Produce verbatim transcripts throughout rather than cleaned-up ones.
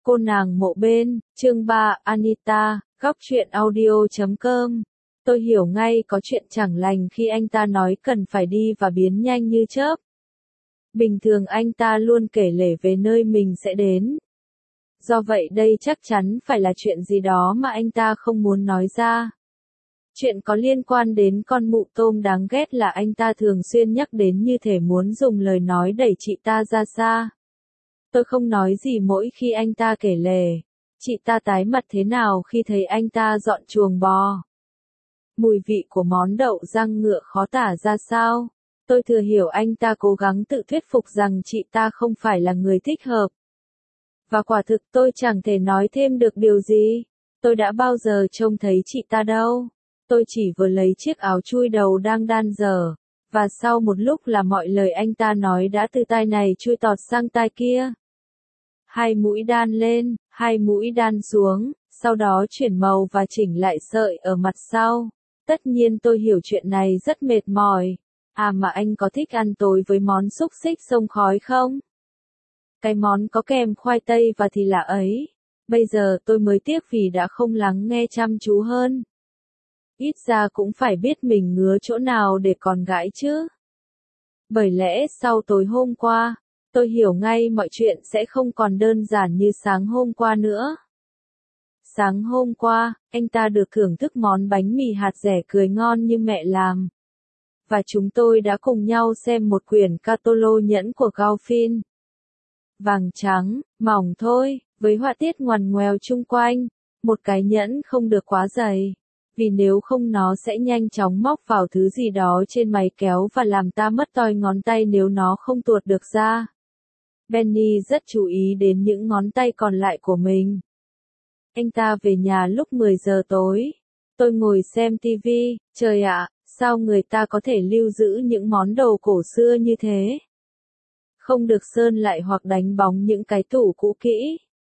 Cô nàng mộ bên, chương ba, Anita, góc truyện audio chấm com. Tôi hiểu ngay có chuyện chẳng lành khi anh ta nói cần phải đi và biến nhanh như chớp. Bình thường anh ta luôn kể lể về nơi mình sẽ đến. Do vậy đây chắc chắn phải là chuyện gì đó mà anh ta không muốn nói ra. Chuyện có liên quan đến con mụ tôm đáng ghét là anh ta thường xuyên nhắc đến như thể muốn dùng lời nói đẩy chị ta ra xa. Tôi không nói gì mỗi khi anh ta kể lể. Chị ta tái mặt thế nào khi thấy anh ta dọn chuồng bò. Mùi vị của món đậu rang ngựa khó tả ra sao. Tôi thừa hiểu anh ta cố gắng tự thuyết phục rằng chị ta không phải là người thích hợp. Và quả thực tôi chẳng thể nói thêm được điều gì. Tôi đã bao giờ trông thấy chị ta đâu. Tôi chỉ vừa lấy chiếc áo chui đầu đang đan dở. Và sau một lúc là mọi lời anh ta nói đã từ tai này chui tọt sang tai kia. Hai mũi đan lên, hai mũi đan xuống, sau đó chuyển màu và chỉnh lại sợi ở mặt sau. Tất nhiên tôi hiểu chuyện này rất mệt mỏi. À mà anh có thích ăn tối với món xúc xích xông khói không? Cái món có kèm khoai tây và thì là ấy. Bây giờ tôi mới tiếc vì đã không lắng nghe chăm chú hơn. Ít ra cũng phải biết mình ngứa chỗ nào để còn gãi chứ. Bởi lẽ sau tối hôm qua, tôi hiểu ngay mọi chuyện sẽ không còn đơn giản như sáng hôm qua nữa. Sáng hôm qua, anh ta được thưởng thức món bánh mì hạt dẻ cười ngon như mẹ làm. Và chúng tôi đã cùng nhau xem một quyển catalog nhẫn của Gauffin. Vàng trắng, mỏng thôi, với họa tiết ngoằn ngoèo chung quanh. Một cái nhẫn không được quá dày. Vì nếu không nó sẽ nhanh chóng móc vào thứ gì đó trên máy kéo và làm ta mất toi ngón tay nếu nó không tuột được ra. Benny rất chú ý đến những ngón tay còn lại của mình. Anh ta về nhà lúc mười giờ tối. Tôi ngồi xem tivi, trời ạ, sao người ta có thể lưu giữ những món đồ cổ xưa như thế? Không được sơn lại hoặc đánh bóng những cái tủ cũ kỹ.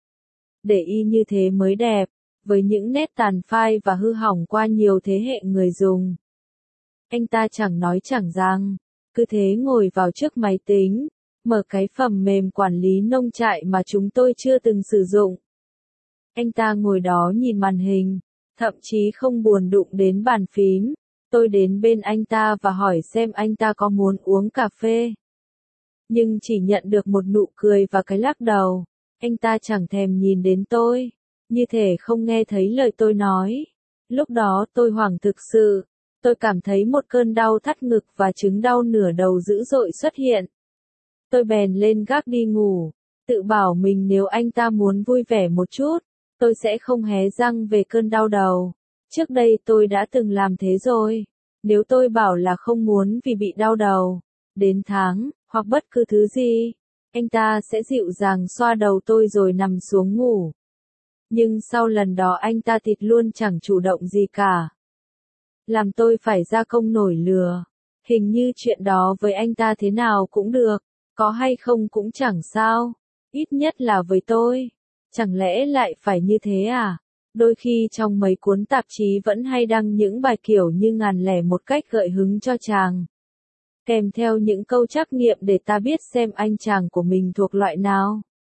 Để y như thế mới đẹp, với những nét tàn phai và hư hỏng qua nhiều thế hệ người dùng. Anh ta chẳng nói chẳng rằng, cứ thế ngồi vào trước máy tính, mở cái phần mềm quản lý nông trại mà chúng tôi chưa từng sử dụng. Anh ta ngồi đó nhìn màn hình, thậm chí không buồn đụng đến bàn phím. Tôi đến bên anh ta và hỏi xem anh ta có muốn uống cà phê. Nhưng chỉ nhận được một nụ cười và cái lắc đầu. Anh ta chẳng thèm nhìn đến tôi, như thể không nghe thấy lời tôi nói. Lúc đó tôi hoảng thực sự. Tôi cảm thấy một cơn đau thắt ngực và chứng đau nửa đầu dữ dội xuất hiện. Tôi bèn lên gác đi ngủ, tự bảo mình nếu anh ta muốn vui vẻ một chút, tôi sẽ không hé răng về cơn đau đầu. Trước đây tôi đã từng làm thế rồi. Nếu tôi bảo là không muốn vì bị đau đầu, đến tháng, hoặc bất cứ thứ gì, anh ta sẽ dịu dàng xoa đầu tôi rồi nằm xuống ngủ. Nhưng sau lần đó anh ta thịt luôn chẳng chủ động gì cả. Làm tôi phải ra công nổi lừa. Hình như chuyện đó với anh ta thế nào cũng được, có hay không cũng chẳng sao. Ít nhất là với tôi. Chẳng lẽ lại phải như thế à? Đôi khi trong mấy cuốn tạp chí vẫn hay đăng những bài kiểu như ngàn lẻ một cách gợi hứng cho chàng. Kèm theo những câu trắc nghiệm để ta biết xem anh chàng của mình thuộc loại nào.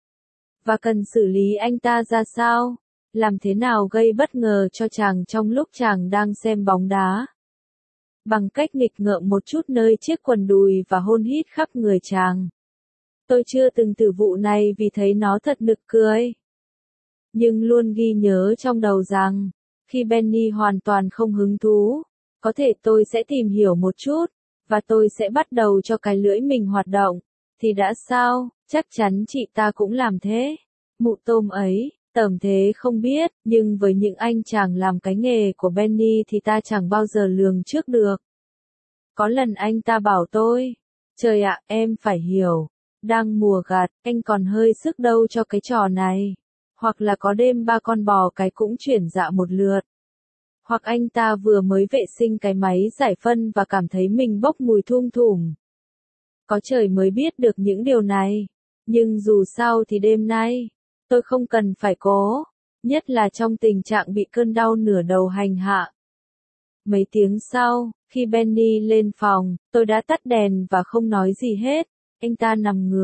Và cần xử lý anh ta ra sao? Làm thế nào gây bất ngờ cho chàng trong lúc chàng đang xem bóng đá? Bằng cách nghịch ngợm một chút nơi chiếc quần đùi và hôn hít khắp người chàng. Tôi chưa từng thử vụ này vì thấy nó thật nực cười. Nhưng luôn ghi nhớ trong đầu rằng, khi Benny hoàn toàn không hứng thú, có thể tôi sẽ tìm hiểu một chút, và tôi sẽ bắt đầu cho cái lưỡi mình hoạt động. Thì đã sao, chắc chắn chị ta cũng làm thế. Mụ tôm ấy, tầm thế không biết, nhưng với những anh chàng làm cái nghề của Benny thì ta chẳng bao giờ lường trước được. Có lần anh ta bảo tôi, trời ạ, em phải hiểu, đang mùa gặt, anh còn hơi sức đâu cho cái trò này. Hoặc là có đêm ba con bò cái cũng chuyển dạ một lượt. Hoặc anh ta vừa mới vệ sinh cái máy giải phân và cảm thấy mình bốc mùi thum thủm. Có trời mới biết được những điều này. Nhưng dù sao thì đêm nay, tôi không cần phải cố, nhất là trong tình trạng bị cơn đau nửa đầu hành hạ. Mấy tiếng sau, khi Benny lên phòng, tôi đã tắt đèn và không nói gì hết. Anh ta nằm ngửa,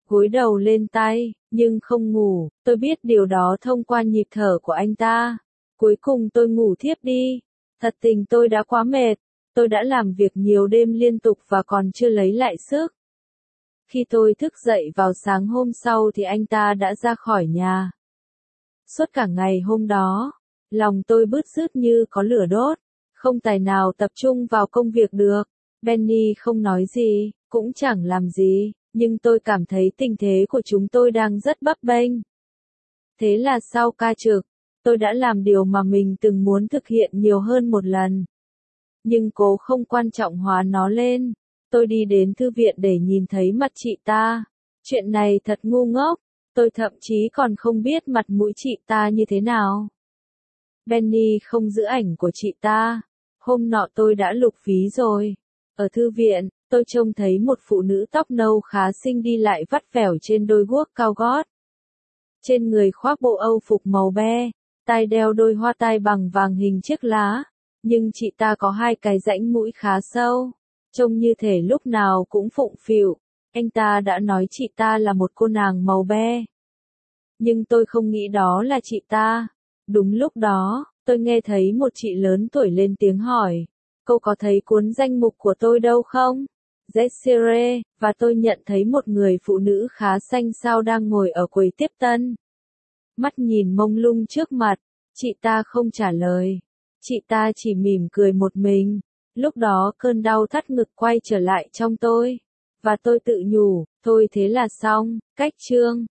gối đầu lên tay, nhưng không ngủ, tôi biết điều đó thông qua nhịp thở của anh ta. Cuối cùng tôi ngủ thiếp đi. Thật tình tôi đã quá mệt, tôi đã làm việc nhiều đêm liên tục và còn chưa lấy lại sức. Khi tôi thức dậy vào sáng hôm sau thì anh ta đã ra khỏi nhà. Suốt cả ngày hôm đó, lòng tôi bứt rứt như có lửa đốt, không tài nào tập trung vào công việc được. Benny không nói gì, cũng chẳng làm gì, nhưng tôi cảm thấy tình thế của chúng tôi đang rất bấp bênh. Thế là sau ca trực, tôi đã làm điều mà mình từng muốn thực hiện nhiều hơn một lần. Nhưng cố không quan trọng hóa nó lên. Tôi đi đến thư viện để nhìn thấy mặt chị ta. Chuyện này thật ngu ngốc, tôi thậm chí còn không biết mặt mũi chị ta như thế nào. Benny không giữ ảnh của chị ta. Hôm nọ tôi đã lục ví rồi. Ở thư viện, tôi trông thấy một phụ nữ tóc nâu khá xinh đi lại vắt vẻo trên đôi guốc cao gót. Trên người khoác bộ âu phục màu be, tai đeo đôi hoa tai bằng vàng hình chiếc lá. Nhưng chị ta có hai cái rãnh mũi khá sâu, trông như thể lúc nào cũng phụng phịu. Anh ta đã nói chị ta là một cô nàng màu be. Nhưng tôi không nghĩ đó là chị ta. Đúng lúc đó, tôi nghe thấy một chị lớn tuổi lên tiếng hỏi. Cô có thấy cuốn danh mục của tôi đâu không? Desiree, và tôi nhận thấy một người phụ nữ khá xanh xao đang ngồi ở quầy tiếp tân. Mắt nhìn mông lung trước mặt, chị ta không trả lời. Chị ta chỉ mỉm cười một mình. Lúc đó cơn đau thắt ngực quay trở lại trong tôi. Và tôi tự nhủ, thôi thế là xong, cách chương.